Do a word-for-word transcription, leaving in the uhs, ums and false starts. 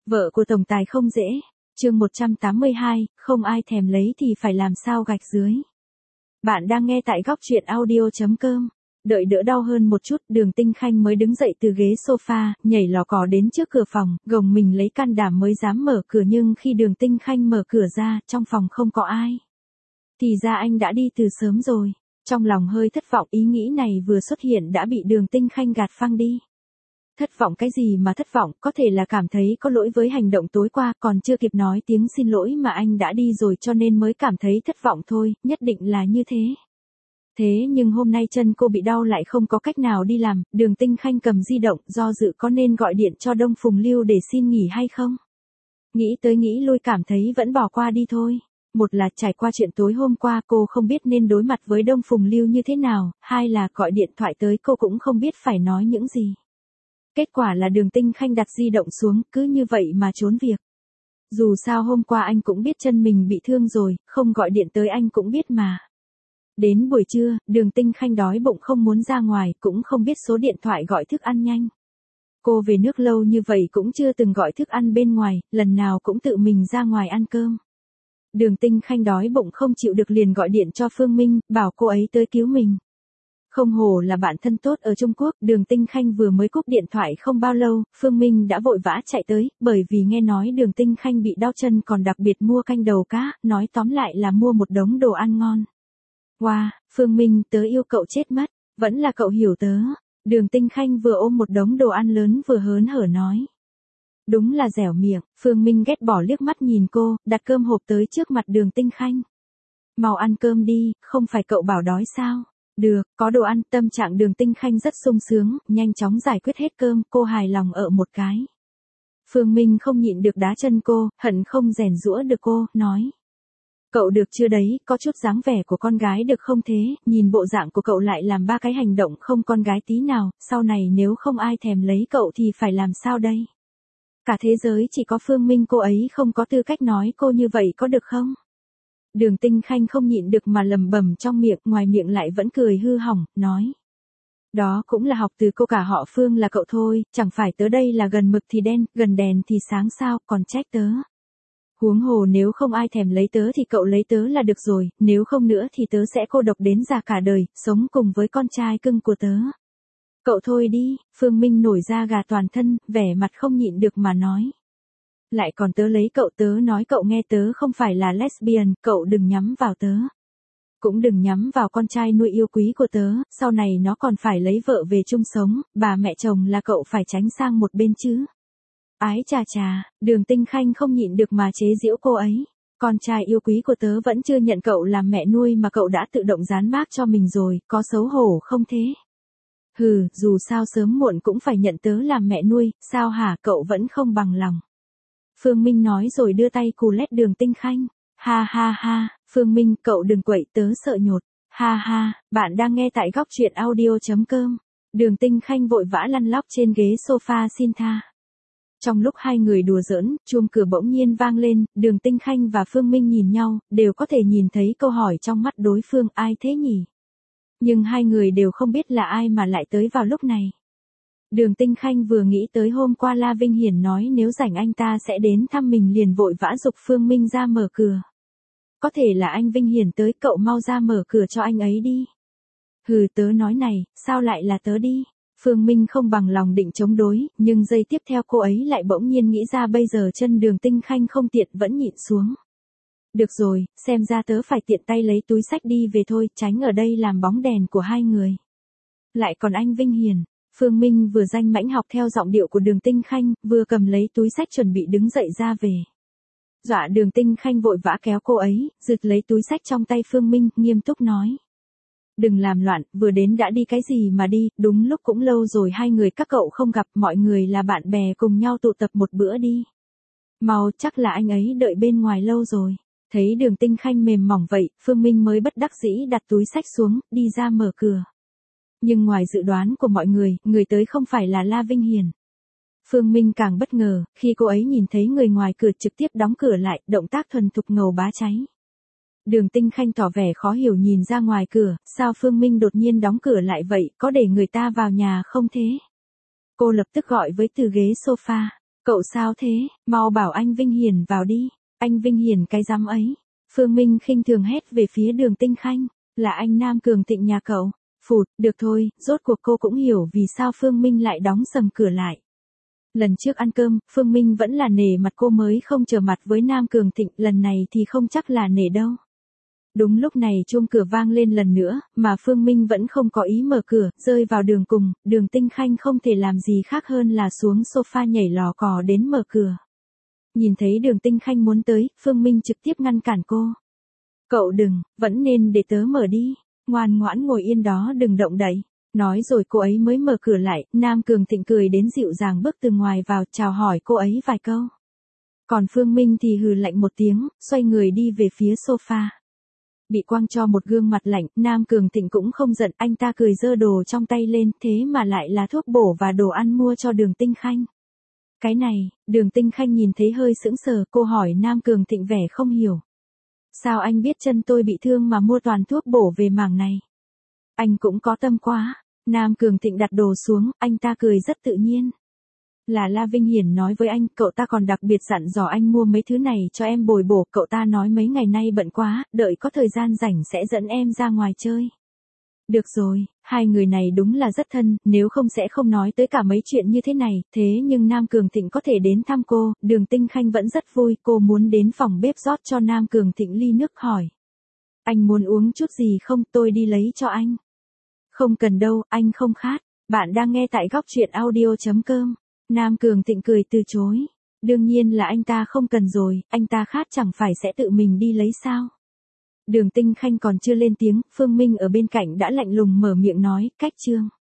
Vợ của tổng tài không dễ. Chương một trăm tám mươi hai, không ai thèm lấy thì phải làm sao gạch dưới. Bạn đang nghe tại góc truyện audio chấm com. Đợi đỡ đau hơn một chút, Đường Tinh Khanh mới đứng dậy từ ghế sofa, nhảy lò cò đến trước cửa phòng, gồng mình lấy can đảm mới dám mở cửa, nhưng khi Đường Tinh Khanh mở cửa ra, trong phòng không có ai. Thì ra anh đã đi từ sớm rồi. Trong lòng hơi thất vọng, ý nghĩ này vừa xuất hiện đã bị Đường Tinh Khanh gạt phăng đi. Thất vọng cái gì mà thất vọng, có thể là cảm thấy có lỗi với hành động tối qua, còn chưa kịp nói tiếng xin lỗi mà anh đã đi rồi cho nên mới cảm thấy thất vọng thôi, nhất định là như thế. Thế nhưng hôm nay chân cô bị đau lại không có cách nào đi làm, Đường Tinh Khanh cầm di động, do dự có nên gọi điện cho Đông Phùng Lưu để xin nghỉ hay không. Nghĩ tới nghĩ lui cảm thấy vẫn bỏ qua đi thôi. Một là trải qua chuyện tối hôm qua cô không biết nên đối mặt với Đông Phùng Lưu như thế nào, hai là gọi điện thoại tới cô cũng không biết phải nói những gì. Kết quả là Đường Tinh Khanh đặt di động xuống, cứ như vậy mà trốn việc. Dù sao hôm qua anh cũng biết chân mình bị thương rồi, không gọi điện tới anh cũng biết mà. Đến buổi trưa, Đường Tinh Khanh đói bụng không muốn ra ngoài, cũng không biết số điện thoại gọi thức ăn nhanh. Cô về nước lâu như vậy cũng chưa từng gọi thức ăn bên ngoài, lần nào cũng tự mình ra ngoài ăn cơm. Đường Tinh Khanh đói bụng không chịu được liền gọi điện cho Phương Minh, bảo cô ấy tới cứu mình. Không hổ là bạn thân tốt ở Trung Quốc, Đường Tinh Khanh vừa mới cúp điện thoại không bao lâu, Phương Minh đã vội vã chạy tới, bởi vì nghe nói Đường Tinh Khanh bị đau chân còn đặc biệt mua canh đầu cá, nói tóm lại là mua một đống đồ ăn ngon. Wow, Phương Minh, tớ yêu cậu chết mất, vẫn là cậu hiểu tớ. Đường Tinh Khanh vừa ôm một đống đồ ăn lớn vừa hớn hở nói. Đúng là dẻo miệng, Phương Minh ghét bỏ liếc mắt nhìn cô, đặt cơm hộp tới trước mặt Đường Tinh Khanh. Mau ăn cơm đi, không phải cậu bảo đói sao? Được, có đồ ăn, tâm trạng Đường Tinh Khanh rất sung sướng, nhanh chóng giải quyết hết cơm, cô hài lòng ở một cái. Phương Minh không nhịn được đá chân cô, hận không rèn giũa được cô, nói. Cậu được chưa đấy, có chút dáng vẻ của con gái được không thế, nhìn bộ dạng của cậu lại làm ba cái hành động không con gái tí nào, sau này nếu không ai thèm lấy cậu thì phải làm sao đây? Cả thế giới chỉ có Phương Minh cô ấy không có tư cách nói cô như vậy có được không? Đường Tinh Khanh không nhịn được mà lầm bầm trong miệng, ngoài miệng lại vẫn cười hư hỏng, nói. Đó cũng là học từ cô cả họ Phương là cậu thôi, chẳng phải tớ đây là gần mực thì đen, gần đèn thì sáng sao, còn trách tớ. Huống hồ nếu không ai thèm lấy tớ thì cậu lấy tớ là được rồi, nếu không nữa thì tớ sẽ cô độc đến già cả đời, sống cùng với con trai cưng của tớ. Cậu thôi đi, Phương Minh nổi da gà toàn thân, vẻ mặt không nhịn được mà nói. Lại còn tớ lấy cậu, tớ nói cậu nghe, tớ không phải là lesbian, cậu đừng nhắm vào tớ. Cũng đừng nhắm vào con trai nuôi yêu quý của tớ, sau này nó còn phải lấy vợ về chung sống, bà mẹ chồng là cậu phải tránh sang một bên chứ. Ái chà chà, Đường Tinh Khanh không nhịn được mà chế giễu cô ấy. Con trai yêu quý của tớ vẫn chưa nhận cậu làm mẹ nuôi mà cậu đã tự động dán mác cho mình rồi, có xấu hổ không thế? Hừ, dù sao sớm muộn cũng phải nhận tớ làm mẹ nuôi, sao hả, cậu vẫn không bằng lòng. Phương Minh nói rồi đưa tay cù lét Đường Tinh Khanh. Ha ha ha, Phương Minh, cậu đừng quậy, tớ sợ nhột. Ha ha, bạn đang nghe tại góc truyện audio chấm com. Đường Tinh Khanh vội vã lăn lóc trên ghế sofa xin tha. Trong lúc hai người đùa giỡn, chuông cửa bỗng nhiên vang lên, Đường Tinh Khanh và Phương Minh nhìn nhau, đều có thể nhìn thấy câu hỏi trong mắt đối phương, ai thế nhỉ? Nhưng hai người đều không biết là ai mà lại tới vào lúc này. Đường Tinh Khanh vừa nghĩ tới hôm qua La Vinh Hiển nói nếu rảnh anh ta sẽ đến thăm mình liền vội vã giục Phương Minh ra mở cửa. Có thể là anh Vinh Hiển tới, cậu mau ra mở cửa cho anh ấy đi. Hừ, tớ nói này, sao lại là tớ đi? Phương Minh không bằng lòng định chống đối, nhưng giây tiếp theo cô ấy lại bỗng nhiên nghĩ ra bây giờ chân Đường Tinh Khanh không tiện vẫn nhịn xuống. Được rồi, xem ra tớ phải tiện tay lấy túi xách đi về thôi, tránh ở đây làm bóng đèn của hai người. Lại còn anh Vinh Hiển. Phương Minh vừa danh mãnh học theo giọng điệu của Đường Tinh Khanh, vừa cầm lấy túi xách chuẩn bị đứng dậy ra về. Dọa Đường Tinh Khanh vội vã kéo cô ấy, giật lấy túi xách trong tay Phương Minh, nghiêm túc nói. Đừng làm loạn, vừa đến đã đi cái gì mà đi, đúng lúc cũng lâu rồi hai người các cậu không gặp, mọi người là bạn bè cùng nhau tụ tập một bữa đi. Mau, chắc là anh ấy đợi bên ngoài lâu rồi. Thấy Đường Tinh Khanh mềm mỏng vậy, Phương Minh mới bất đắc dĩ đặt túi xách xuống, đi ra mở cửa. Nhưng ngoài dự đoán của mọi người, người tới không phải là La Vinh Hiển. Phương Minh càng bất ngờ, khi cô ấy nhìn thấy người ngoài cửa trực tiếp đóng cửa lại, động tác thuần thục ngầu bá cháy. Đường Tinh Khanh tỏ vẻ khó hiểu nhìn ra ngoài cửa, sao Phương Minh đột nhiên đóng cửa lại vậy, có để người ta vào nhà không thế? Cô lập tức gọi với từ ghế sofa. Cậu sao thế, mau bảo anh Vinh Hiển vào đi. Anh Vinh Hiển cái dám ấy. Phương Minh khinh thường hét về phía Đường Tinh Khanh, là anh Nam Cường Thịnh nhà cậu. Phụt, được thôi, rốt cuộc cô cũng hiểu vì sao Phương Minh lại đóng sầm cửa lại. Lần trước ăn cơm, Phương Minh vẫn là nể mặt cô mới không trở mặt với Nam Cường Thịnh, lần này thì không chắc là nể đâu. Đúng lúc này chuông cửa vang lên lần nữa, mà Phương Minh vẫn không có ý mở cửa, rơi vào đường cùng, Đường Tinh Khanh không thể làm gì khác hơn là xuống sofa nhảy lò cò đến mở cửa. Nhìn thấy Đường Tinh Khanh muốn tới, Phương Minh trực tiếp ngăn cản cô. Cậu đừng, vẫn nên để tớ mở đi, ngoan ngoãn ngồi yên đó đừng động đậy. Nói rồi cô ấy mới mở cửa lại, Nam Cường Thịnh cười đến dịu dàng bước từ ngoài vào, chào hỏi cô ấy vài câu. Còn Phương Minh thì hừ lạnh một tiếng, xoay người đi về phía sofa. Bị quăng cho một gương mặt lạnh, Nam Cường Thịnh cũng không giận, anh ta cười giơ đồ trong tay lên, thế mà lại là thuốc bổ và đồ ăn mua cho Đường Tinh Khanh. Cái này, Đường Tinh Khanh nhìn thấy hơi sững sờ, cô hỏi Nam Cường Thịnh vẻ không hiểu. Sao anh biết chân tôi bị thương mà mua toàn thuốc bổ về mảng này? Anh cũng có tâm quá. Nam Cường Thịnh đặt đồ xuống, anh ta cười rất tự nhiên. Là La Vinh Hiển nói với anh, cậu ta còn đặc biệt dặn dò anh mua mấy thứ này cho em bồi bổ, cậu ta nói mấy ngày nay bận quá, đợi có thời gian rảnh sẽ dẫn em ra ngoài chơi. Được rồi, hai người này đúng là rất thân, nếu không sẽ không nói tới cả mấy chuyện như thế này, thế nhưng Nam Cường Thịnh có thể đến thăm cô, Đường Tinh Khanh vẫn rất vui, cô muốn đến phòng bếp rót cho Nam Cường Thịnh ly nước hỏi. Anh muốn uống chút gì không, tôi đi lấy cho anh. Không cần đâu, anh không khát. Bạn đang nghe tại góc truyện audio chấm com. Nam Cường Thịnh cười từ chối. Đương nhiên là anh ta không cần rồi, anh ta khát chẳng phải sẽ tự mình đi lấy sao. Đường Tinh Khanh còn chưa lên tiếng, Phương Minh ở bên cạnh đã lạnh lùng mở miệng nói, cách trương.